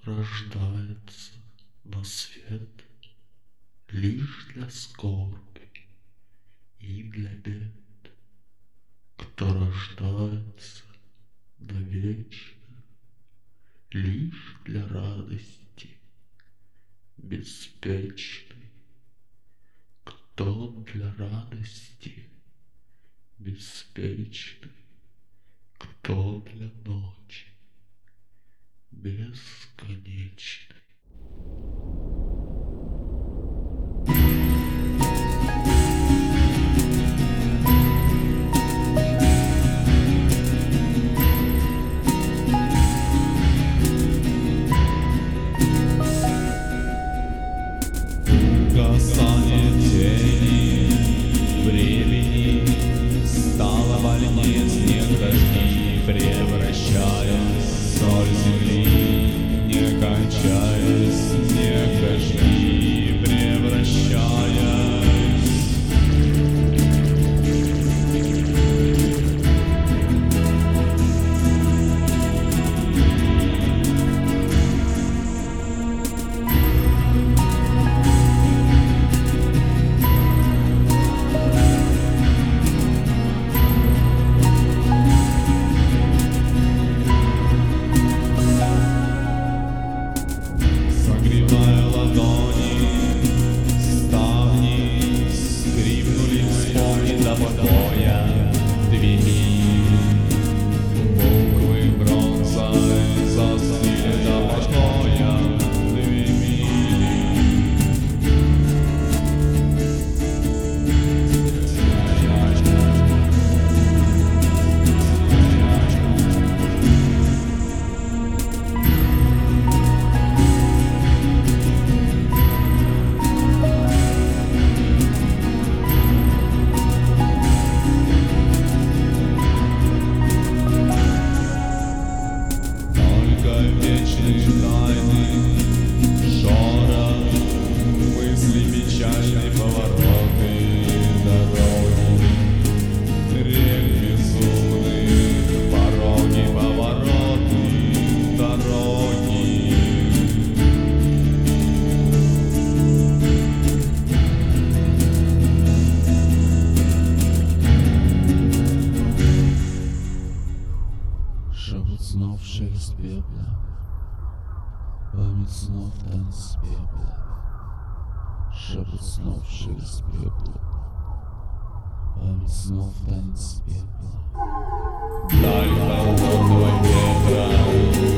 рождается на свет лишь для скорби и для бед. Кто рождается навечно лишь для радости беспечной. Кто для радости беспечной, кто для ночи бесконечной. Угасание тени времени стало вольнее снег дожди, превращаясь в соль земли, не кончаясь, снег дожди, превращаясь. Согревая ладони, ставни скрипнули, вспомни до покоя двери. Буквы бронзой застыли до покоя двери. Только вечные тайны, шорох, мысли печальные, повороты дороги, рек безумных, пороги, повороты дороги. Шепот снов, шелест пепла, память снов, танец пепла. Шепот снов, шелест пепла, память снов, танец пепла. Даль холодного ветра